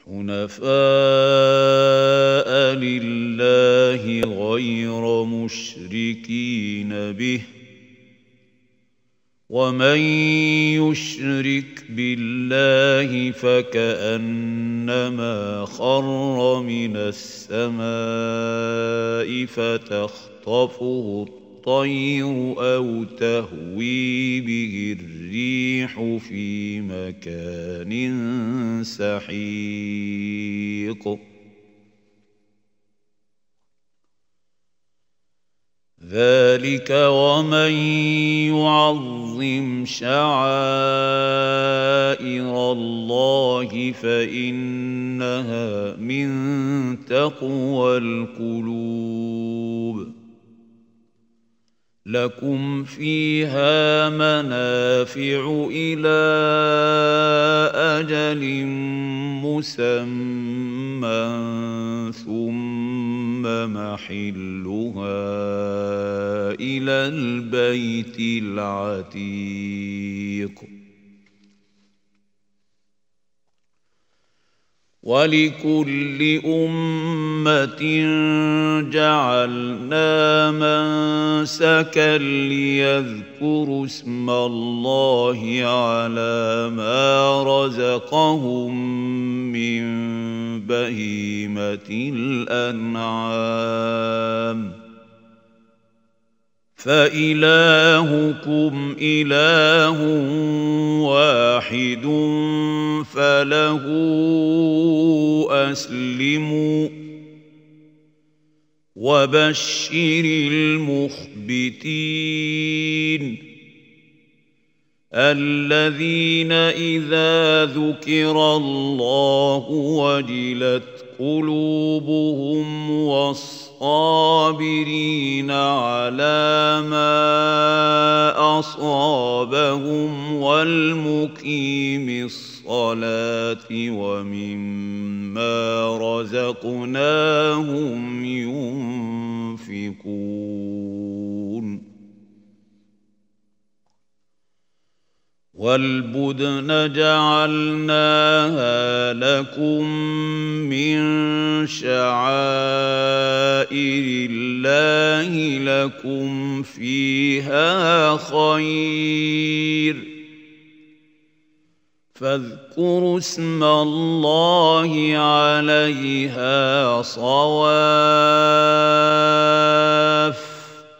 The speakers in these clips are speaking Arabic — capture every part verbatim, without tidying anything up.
حنفاء لله غير مشركين به ومن يشرك بالله فكأنما خر من السماء فتخطفه الطير أو تهوي به الريح في مكان سحيق ذلك ومن يعظم شعائر الله فإنها من تقوى القلوب لكم فيها منافع إلى أجل مسمى ثم محلها إلى البيت العتيق ولكل أمة جعلنا منسكا ليذكروا اسم الله على ما رزقهم من بهيمة الأنعام فإلهكم إله واحد فله أسلموا وبشر المخبتين الذين إذا ذكر الله وجلت قلوبهم والصابرين على ما أصابهم والمقيم الصلاة ومما رزقناهم ينفقون والبدن جعلناها لكم من شعائر الله لكم فيها خير فاذكروا اسم الله عليها صواف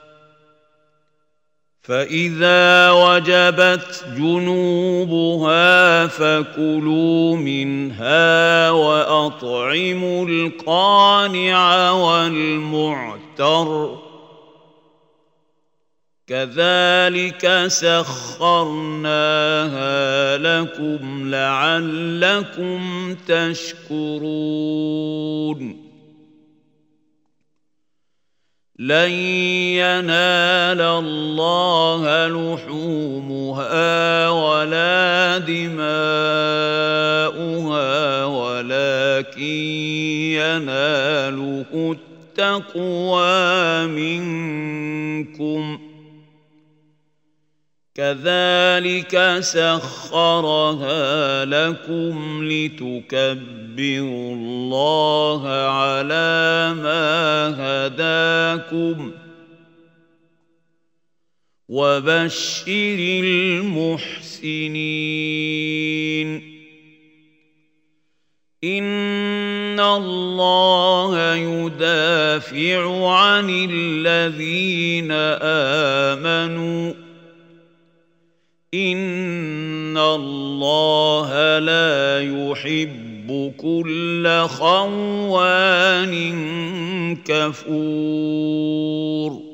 فإذا وجبت جنوبها فكلوا منها وأطعموا القانع والمعتر كذلك سخرناها لكم لعلكم تشكرون لن ينال الله لحومها ولا دماؤها ولكن يناله التقوى منكم كذلك سخرها لكم لتكبروا الله على ما هداكم وبشر المحسنين إن الله يدافع عن الذين آمنوا إن الله لا يحب كل خوان كفور